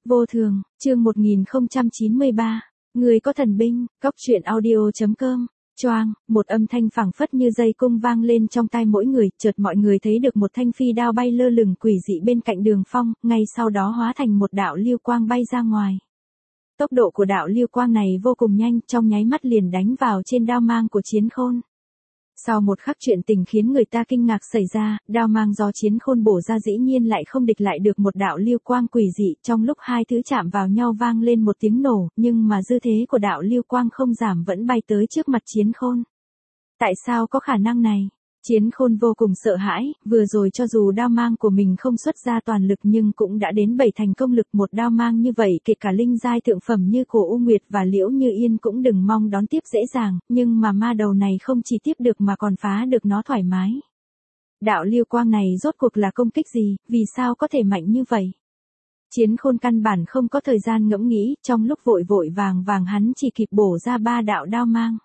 Vô thường, chương 1093. Người có thần binh, cóc truyện audio.com. Choang, một âm thanh phảng phất như dây cung vang lên trong tai mỗi người, chợt mọi người thấy được một thanh phi đao bay lơ lửng quỷ dị bên cạnh Đường Phong, ngay sau đó hóa thành một đạo lưu quang bay ra ngoài. Tốc độ của đạo lưu quang này vô cùng nhanh, trong nháy mắt liền đánh vào trên đao mang của Chiến Khôn. Sau một khắc chuyện tình khiến người ta kinh ngạc xảy ra, đao mang do Chiến Khôn bổ ra dĩ nhiên lại không địch lại được một đạo lưu quang quỷ dị, trong lúc hai thứ chạm vào nhau vang lên một tiếng nổ, nhưng mà dư thế của đạo lưu quang không giảm vẫn bay tới trước mặt Chiến Khôn. Tại sao có khả năng này? Chiến Khôn vô cùng sợ hãi, vừa rồi cho dù đao mang của mình không xuất ra toàn lực nhưng cũng đã đến 7 thành công lực, một đao mang như vậy kể cả linh giai thượng phẩm như Cổ U Nguyệt và Liễu Như Yên cũng đừng mong đón tiếp dễ dàng, nhưng mà ma đầu này không chỉ tiếp được mà còn phá được nó thoải mái. Đạo lưu quang này rốt cuộc là công kích gì, vì sao có thể mạnh như vậy? Chiến Khôn căn bản không có thời gian ngẫm nghĩ, trong lúc vội vội vàng vàng hắn chỉ kịp bổ ra 3 đạo đao mang.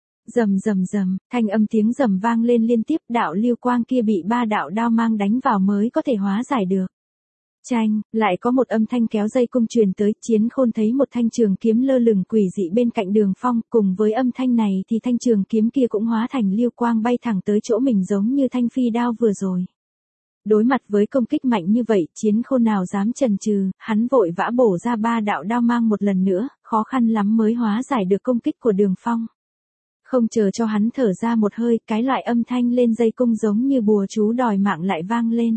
Rầm rầm rầm, thanh âm tiếng rầm vang lên liên tiếp, đạo lưu quang kia bị 3 đạo đao mang đánh vào mới có thể hóa giải được. Chanh, lại có một âm thanh kéo dây cung truyền tới, Chiến Khôn thấy một thanh trường kiếm lơ lửng quỷ dị bên cạnh Đường Phong, cùng với âm thanh này thì thanh trường kiếm kia cũng hóa thành lưu quang bay thẳng tới chỗ mình giống như thanh phi đao vừa rồi. Đối mặt với công kích mạnh như vậy, Chiến Khôn nào dám chần chừ, hắn vội vã bổ ra 3 đạo đao mang một lần nữa, khó khăn lắm mới hóa giải được công kích của Đường Phong. Không chờ cho hắn thở ra một hơi, cái loại âm thanh lên dây cung giống như bùa chú đòi mạng lại vang lên.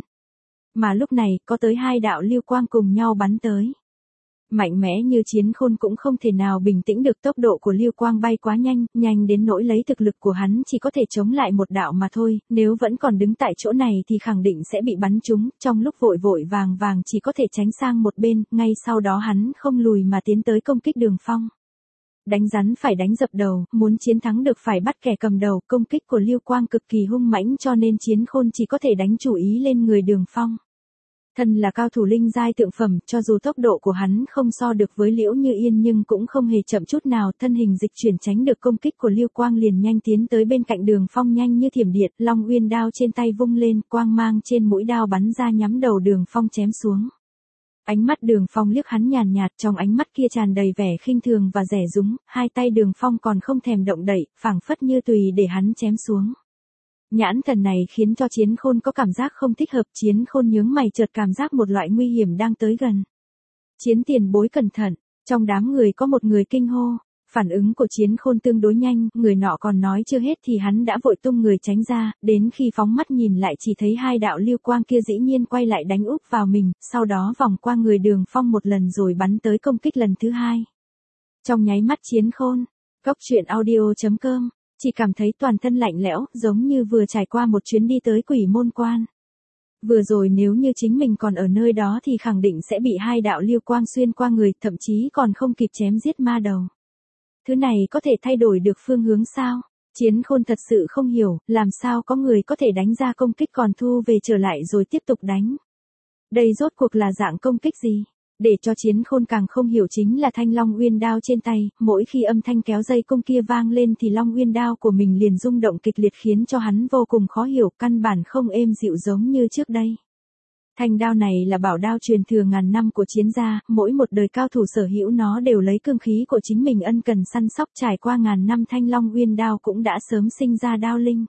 Mà lúc này, có tới 2 đạo lưu quang cùng nhau bắn tới. Mạnh mẽ như Chiến Khôn cũng không thể nào bình tĩnh được, tốc độ của lưu quang bay quá nhanh, nhanh đến nỗi lấy thực lực của hắn chỉ có thể chống lại một đạo mà thôi, nếu vẫn còn đứng tại chỗ này thì khẳng định sẽ bị bắn trúng, trong lúc vội vội vàng vàng chỉ có thể tránh sang một bên, ngay sau đó hắn không lùi mà tiến tới công kích Đường Phong. Đánh rắn phải đánh dập đầu, muốn chiến thắng được phải bắt kẻ cầm đầu, công kích của lưu quang cực kỳ hung mãnh cho nên Chiến Khôn chỉ có thể đánh chủ ý lên người Đường Phong. Thân là cao thủ linh giai thượng phẩm, cho dù tốc độ của hắn không so được với Liễu Như Yên nhưng cũng không hề chậm chút nào, thân hình dịch chuyển tránh được công kích của lưu quang liền nhanh tiến tới bên cạnh Đường Phong nhanh như thiểm điện, Long Uyên đao trên tay vung lên, quang mang trên mũi đao bắn ra nhắm đầu Đường Phong chém xuống. Ánh mắt Đường Phong liếc hắn nhàn nhạt, trong ánh mắt kia tràn đầy vẻ khinh thường và dè dúng, hai tay Đường Phong còn không thèm động đậy, phảng phất như tùy để hắn chém xuống. Nhãn thần này khiến cho Chiến Khôn có cảm giác không thích hợp, Chiến Khôn nhướng mày chợt cảm giác một loại nguy hiểm đang tới gần. Chiến tiền bối cẩn thận, trong đám người có một người kinh hô. Phản ứng của Chiến Khôn tương đối nhanh, người nọ còn nói chưa hết thì hắn đã vội tung người tránh ra, đến khi phóng mắt nhìn lại chỉ thấy 2 đạo lưu quang kia dĩ nhiên quay lại đánh úp vào mình, sau đó vòng qua người Đường Phong một lần rồi bắn tới công kích lần thứ 2. Trong nháy mắt Chiến Khôn, cóc truyện audio.com, chỉ cảm thấy toàn thân lạnh lẽo, giống như vừa trải qua một chuyến đi tới Quỷ Môn Quan. Vừa rồi nếu như chính mình còn ở nơi đó thì khẳng định sẽ bị 2 đạo lưu quang xuyên qua người, thậm chí còn không kịp chém giết ma đầu. Thứ này có thể thay đổi được phương hướng sao? Chiến Khôn thật sự không hiểu, làm sao có người có thể đánh ra công kích còn thu về trở lại rồi tiếp tục đánh. Đây rốt cuộc là dạng công kích gì? Để cho Chiến Khôn càng không hiểu chính là thanh Long Uyên đao trên tay, mỗi khi âm thanh kéo dây cung kia vang lên thì Long Uyên đao của mình liền rung động kịch liệt khiến cho hắn vô cùng khó hiểu, căn bản không êm dịu giống như trước đây. Thanh đao này là bảo đao truyền thừa ngàn năm của Chiến gia, mỗi một đời cao thủ sở hữu nó đều lấy cương khí của chính mình ân cần săn sóc, trải qua ngàn năm thanh Long Uyên đao cũng đã sớm sinh ra đao linh.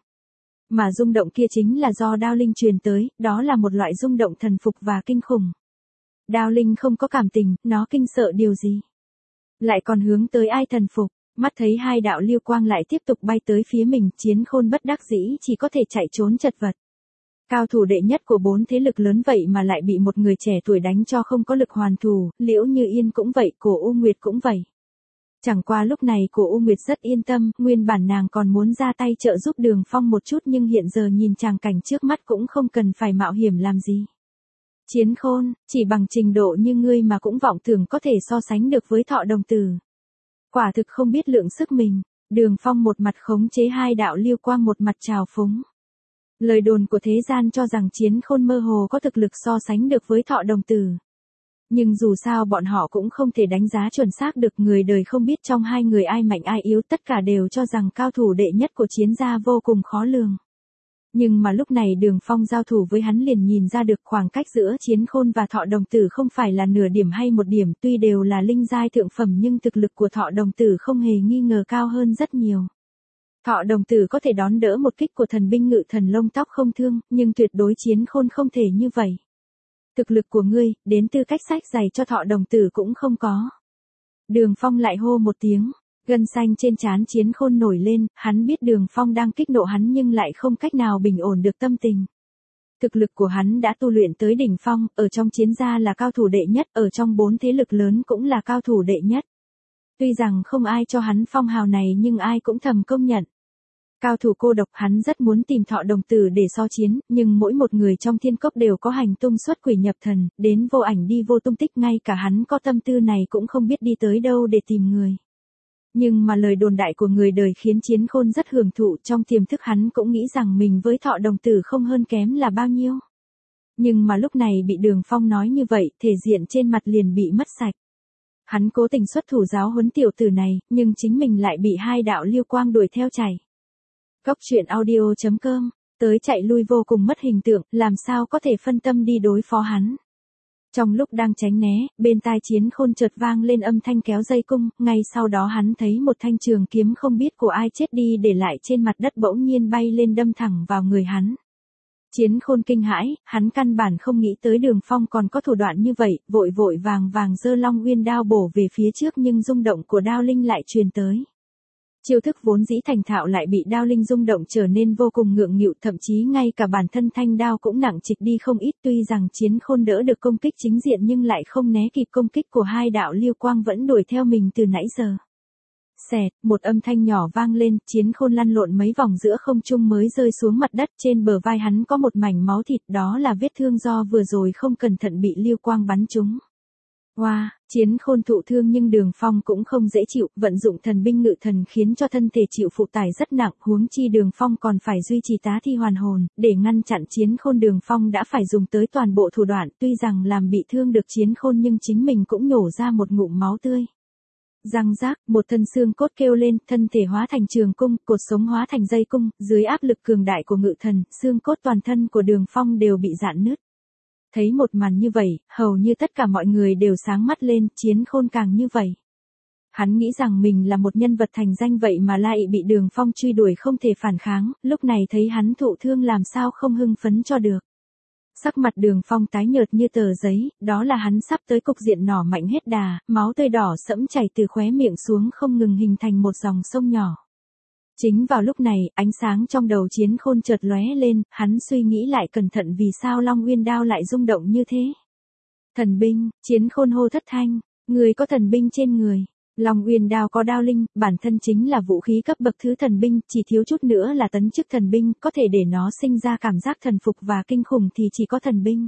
Mà rung động kia chính là do đao linh truyền tới, đó là một loại rung động thần phục và kinh khủng. Đao linh không có cảm tình, nó kinh sợ điều gì? Lại còn hướng tới ai thần phục? Mắt thấy 2 đạo lưu quang lại tiếp tục bay tới phía mình, Chiến Khôn bất đắc dĩ chỉ có thể chạy trốn chật vật. Cao thủ đệ nhất của 4 thế lực lớn vậy mà lại bị một người trẻ tuổi đánh cho không có lực hoàn thủ, Liễu Như Yên cũng vậy, Cổ U Nguyệt cũng vậy. Chẳng qua lúc này Cổ U Nguyệt rất yên tâm, nguyên bản nàng còn muốn ra tay trợ giúp Đường Phong một chút nhưng hiện giờ nhìn tràng cảnh trước mắt cũng không cần phải mạo hiểm làm gì. Chiến Khôn, chỉ bằng trình độ như ngươi mà cũng vọng tưởng có thể so sánh được với Thọ Đồng Tử. Quả thực không biết lượng sức mình. Đường Phong một mặt khống chế 2 đạo lưu quang một mặt trào phúng. Lời đồn của thế gian cho rằng Chiến Khôn mơ hồ có thực lực so sánh được với Thọ Đồng Tử. Nhưng dù sao bọn họ cũng không thể đánh giá chuẩn xác được, người đời không biết trong 2 người ai mạnh ai yếu, tất cả đều cho rằng cao thủ đệ nhất của Chiến gia vô cùng khó lường. Nhưng mà lúc này Đường Phong giao thủ với hắn liền nhìn ra được khoảng cách giữa Chiến Khôn và Thọ Đồng Tử không phải là nửa điểm hay một điểm, tuy đều là linh giai thượng phẩm nhưng thực lực của Thọ Đồng Tử không hề nghi ngờ cao hơn rất nhiều. Thọ Đồng Tử có thể đón đỡ một kích của thần binh Ngự Thần lông tóc không thương, nhưng tuyệt đối Chiến Khôn không thể như vậy. Thực lực của ngươi, đến tư cách sách giày cho Thọ Đồng Tử cũng không có. Đường Phong lại hô một tiếng. Gân xanh trên trán Chiến Khôn nổi lên, hắn biết Đường Phong đang kích nộ hắn nhưng lại không cách nào bình ổn được tâm tình. Thực lực của hắn đã tu luyện tới đỉnh phong, ở trong chiến gia là cao thủ đệ nhất, ở trong 4 thế lực lớn cũng là cao thủ đệ nhất. Tuy rằng không ai cho hắn phong hào này nhưng ai cũng thầm công nhận. Cao thủ cô độc, hắn rất muốn tìm Thọ Đồng Tử để so chiến, nhưng mỗi một người trong thiên cốc đều có hành tung xuất quỷ nhập thần, đến vô ảnh đi vô tung tích, ngay cả hắn có tâm tư này cũng không biết đi tới đâu để tìm người. Nhưng mà lời đồn đại của người đời khiến Chiến Khôn rất hưởng thụ, trong tiềm thức hắn cũng nghĩ rằng mình với Thọ Đồng Tử không hơn kém là bao nhiêu. Nhưng mà lúc này bị Đường Phong nói như vậy, thể diện trên mặt liền bị mất sạch. Hắn cố tình xuất thủ giáo huấn tiểu tử này, nhưng chính mình lại bị 2 đạo lưu quang đuổi theo chạy. Cốc truyện audio.com, tới chạy lui vô cùng mất hình tượng, làm sao có thể phân tâm đi đối phó hắn. Trong lúc đang tránh né, bên tai Chiến Khôn chợt vang lên âm thanh kéo dây cung, ngay sau đó hắn thấy một thanh trường kiếm không biết của ai chết đi để lại trên mặt đất bỗng nhiên bay lên đâm thẳng vào người hắn. Chiến Khôn kinh hãi, hắn căn bản không nghĩ tới Đường Phong còn có thủ đoạn như vậy, vội vội vàng vàng giơ Long Uyên đao bổ về phía trước nhưng rung động của đao linh lại truyền tới. Chiêu thức vốn dĩ thành thạo lại bị đao linh rung động trở nên vô cùng ngượng nghịu, thậm chí ngay cả bản thân thanh đao cũng nặng trịch đi không ít, tuy rằng Chiến Khôn đỡ được công kích chính diện nhưng lại không né kịp công kích của 2 đạo lưu quang vẫn đuổi theo mình từ nãy giờ. Xẹt, một âm thanh nhỏ vang lên, Chiến Khôn lăn lộn mấy vòng giữa không trung mới rơi xuống mặt đất, trên bờ vai hắn có một mảnh máu thịt, đó là vết thương do vừa rồi không cẩn thận bị lưu quang bắn trúng. Wow, Chiến Khôn thụ thương nhưng Đường Phong cũng không dễ chịu, vận dụng thần binh Ngự Thần khiến cho thân thể chịu phụ tải rất nặng, huống chi Đường Phong còn phải duy trì tá thi hoàn hồn, để ngăn chặn Chiến Khôn Đường Phong đã phải dùng tới toàn bộ thủ đoạn, tuy rằng làm bị thương được Chiến Khôn nhưng chính mình cũng nhổ ra một ngụm máu tươi. Răng rác, một thân xương cốt kêu lên, thân thể hóa thành trường cung, cột sống hóa thành dây cung, dưới áp lực cường đại của Ngự Thần, xương cốt toàn thân của Đường Phong đều bị rạn nứt. Thấy một màn như vậy, hầu như tất cả mọi người đều sáng mắt lên, Chiến Khôn càng như vậy. Hắn nghĩ rằng mình là một nhân vật thành danh vậy mà lại bị Đường Phong truy đuổi không thể phản kháng, lúc này thấy hắn thụ thương làm sao không hưng phấn cho được. Sắc mặt Đường Phong tái nhợt như tờ giấy, đó là hắn sắp tới cục diện nỏ mạnh hết đà, máu tươi đỏ sẫm chảy từ khóe miệng xuống không ngừng hình thành một dòng sông nhỏ. Chính vào lúc này, ánh sáng trong đầu Chiến Khôn chợt lóe lên, hắn suy nghĩ lại cẩn thận vì sao Long Uyên đao lại rung động như thế. Thần binh, Chiến Khôn hô thất thanh, người có thần binh trên người. Long Uyên đao có đao linh, bản thân chính là vũ khí cấp bậc thứ thần binh, chỉ thiếu chút nữa là tấn chức thần binh, có thể để nó sinh ra cảm giác thần phục và kinh khủng thì chỉ có thần binh.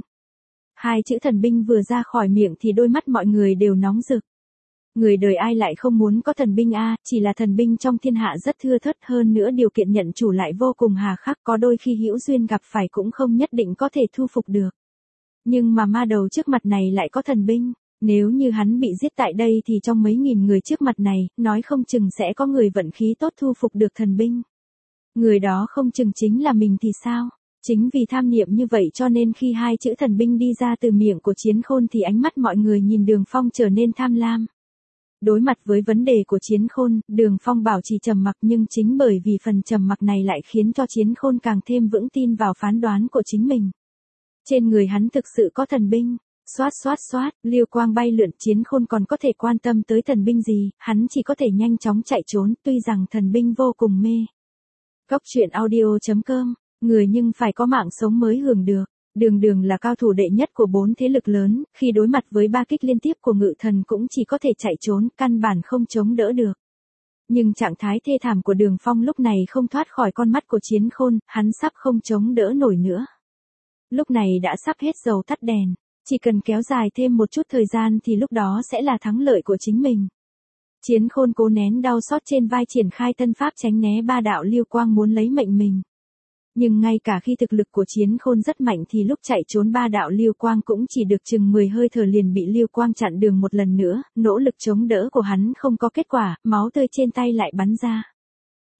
2 chữ thần binh vừa ra khỏi miệng thì đôi mắt mọi người đều nóng rực. Người đời ai lại không muốn có thần binh a, chỉ là thần binh trong thiên hạ rất thưa thớt, hơn nữa điều kiện nhận chủ lại vô cùng hà khắc, có đôi khi hữu duyên gặp phải cũng không nhất định có thể thu phục được. Nhưng mà ma đầu trước mặt này lại có thần binh, nếu như hắn bị giết tại đây thì trong mấy nghìn người trước mặt này, nói không chừng sẽ có người vận khí tốt thu phục được thần binh. Người đó không chừng chính là mình thì sao? Chính vì tham niệm như vậy cho nên khi 2 chữ thần binh đi ra từ miệng của Chiến Khôn thì ánh mắt mọi người nhìn Đường Phong trở nên tham lam. Đối mặt với vấn đề của Chiến Khôn, Đường Phong bảo trì trầm mặc nhưng chính bởi vì phần trầm mặc này lại khiến cho Chiến Khôn càng thêm vững tin vào phán đoán của chính mình. Trên người hắn thực sự có thần binh. Xoát xoát xoát, lưu quang bay lượn, Chiến Khôn còn có thể quan tâm tới thần binh gì, hắn chỉ có thể nhanh chóng chạy trốn, tuy rằng thần binh vô cùng mê. Cốc truyện audio.com, người nhưng phải có mạng sống mới hưởng được. Đường là cao thủ đệ nhất của 4 thế lực lớn, khi đối mặt với 3 kích liên tiếp của Ngự Thần cũng chỉ có thể chạy trốn, căn bản không chống đỡ được. Nhưng trạng thái thê thảm của Đường Phong lúc này không thoát khỏi con mắt của Chiến Khôn, hắn sắp không chống đỡ nổi nữa. Lúc này đã sắp hết dầu tắt đèn, chỉ cần kéo dài thêm một chút thời gian thì lúc đó sẽ là thắng lợi của chính mình. Chiến Khôn cố nén đau xót trên vai triển khai thân pháp tránh né 3 đạo lưu quang muốn lấy mệnh mình. Nhưng ngay cả khi thực lực của Chiến Khôn rất mạnh thì lúc chạy trốn 3 đạo lưu quang cũng chỉ được chừng 10 hơi thở liền bị lưu quang chặn đường một lần nữa, nỗ lực chống đỡ của hắn không có kết quả, máu tươi trên tay lại bắn ra.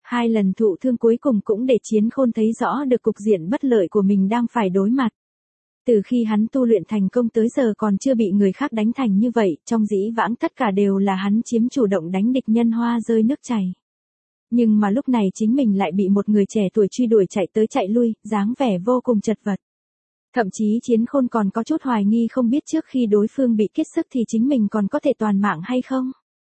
2 lần thụ thương cuối cùng cũng để Chiến Khôn thấy rõ được cục diện bất lợi của mình đang phải đối mặt. Từ khi hắn tu luyện thành công tới giờ còn chưa bị người khác đánh thành như vậy, trong dĩ vãng tất cả đều là hắn chiếm chủ động đánh địch nhân hoa rơi nước chảy. Nhưng mà lúc này chính mình lại bị một người trẻ tuổi truy đuổi chạy tới chạy lui, dáng vẻ vô cùng chật vật. Thậm chí Chiến Khôn còn có chút hoài nghi không biết trước khi đối phương bị kiệt sức thì chính mình còn có thể toàn mạng hay không.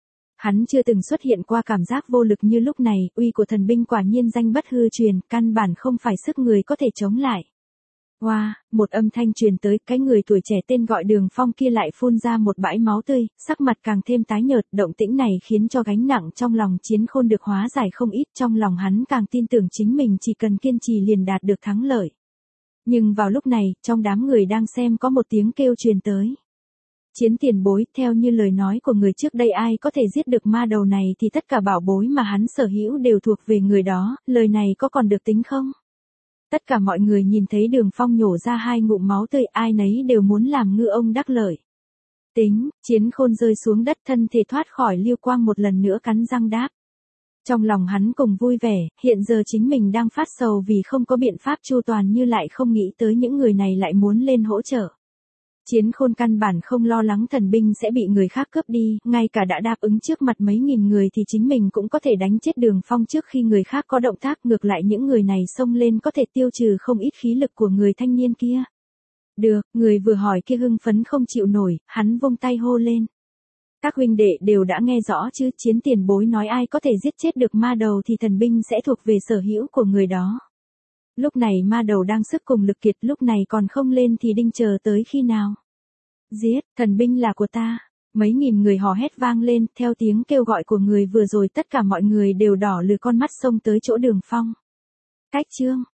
Hắn chưa từng xuất hiện qua cảm giác vô lực như lúc này, uy của thần binh quả nhiên danh bất hư truyền, căn bản không phải sức người có thể chống lại. Wow, một âm thanh truyền tới, cái người tuổi trẻ tên gọi Đường Phong kia lại phun ra một bãi máu tươi, sắc mặt càng thêm tái nhợt, động tĩnh này khiến cho gánh nặng trong lòng Chiến Khôn được hóa giải không ít, trong lòng hắn càng tin tưởng chính mình chỉ cần kiên trì liền đạt được thắng lợi. Nhưng vào lúc này, trong đám người đang xem có một tiếng kêu truyền tới. Chiến tiền bối, theo như lời nói của người trước đây ai có thể giết được ma đầu này thì tất cả bảo bối mà hắn sở hữu đều thuộc về người đó, lời này có còn được tính không? Tất cả mọi người nhìn thấy Đường Phong nhổ ra 2 ngụm máu tươi, ai nấy đều muốn làm ngư ông đắc lợi. Tính, Chiến Khôn rơi xuống đất, thân thể thoát khỏi lưu quang một lần nữa cắn răng đáp. Trong lòng hắn cùng vui vẻ, hiện giờ chính mình đang phát sầu vì không có biện pháp chu toàn như lại không nghĩ tới những người này lại muốn lên hỗ trợ. Chiến Khôn căn bản không lo lắng thần binh sẽ bị người khác cướp đi, ngay cả đã đáp ứng trước mặt mấy nghìn người thì chính mình cũng có thể đánh chết Đường Phong trước khi người khác có động tác, ngược lại những người này xông lên có thể tiêu trừ không ít khí lực của người thanh niên kia. Được, người vừa hỏi kia hưng phấn không chịu nổi, hắn vung tay hô lên. Các huynh đệ đều đã nghe rõ chứ, Chiến tiền bối nói ai có thể giết chết được ma đầu thì thần binh sẽ thuộc về sở hữu của người đó. Lúc này ma đầu đang sức cùng lực kiệt, lúc này còn không lên thì đinh chờ tới khi nào? Giết, thần binh là của ta. Mấy nghìn người hò hét vang lên, theo tiếng kêu gọi của người vừa rồi tất cả mọi người đều đỏ lừ con mắt xông tới chỗ Đường Phong. Cách chương